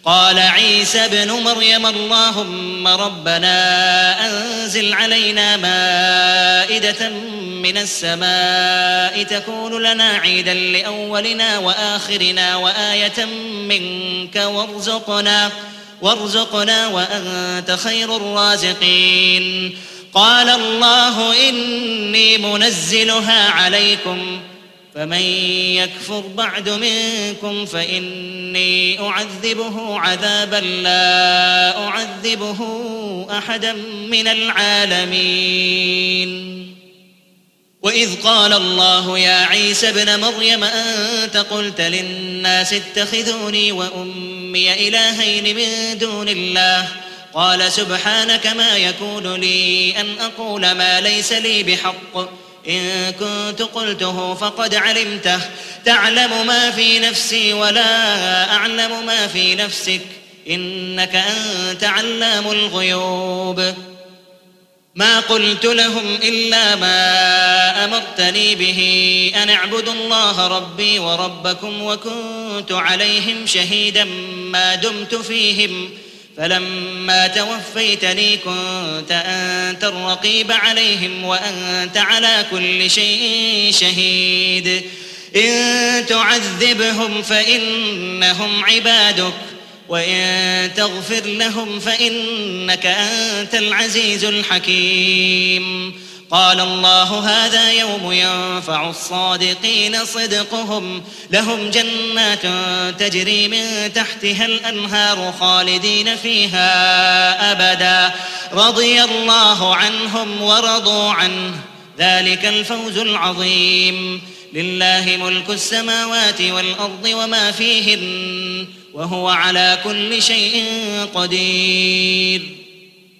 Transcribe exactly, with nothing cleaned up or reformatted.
قال عيسى ابن مريم اللهم ربنا أنزل علينا مائدة من السماء تكون لنا عيدا لأولنا وآخرنا وآية منك وارزقنا وارزقنا وأنت خير الرازقين. قال الله إني منزلها عليكم فمن يكفر بعد منكم فإني أعذبه عذابا لا أعذبه أحدا من العالمين. وإذ قال الله يا عيسى ابن مريم أنت قلت للناس اتخذوني وأمي إلهين من دون الله قال سبحانك ما يكون لي أن أقول ما ليس لي بحق إن كنت قلته فقد علمته تعلم ما في نفسي ولا أعلم ما في نفسك إنك أنت علام الغيوب. ما قلت لهم إلا ما أمرتني به أن اعبدوا الله ربي وربكم وكنت عليهم شهيدا ما دمت فيهم فلما توفيتني كنت أنت الرقيب عليهم وأنت على كل شيء شهيد. إن تعذبهم فإنهم عبادك وإن تغفر لهم فإنك أنت العزيز الحكيم. قال الله هذا يوم ينفع الصادقين صدقهم لهم جنات تجري من تحتها الأنهار خالدين فيها أبدا رضي الله عنهم ورضوا عنه ذلك الفوز العظيم. لله ملك السماوات والأرض وما فيهن وهو على كل شيء قدير.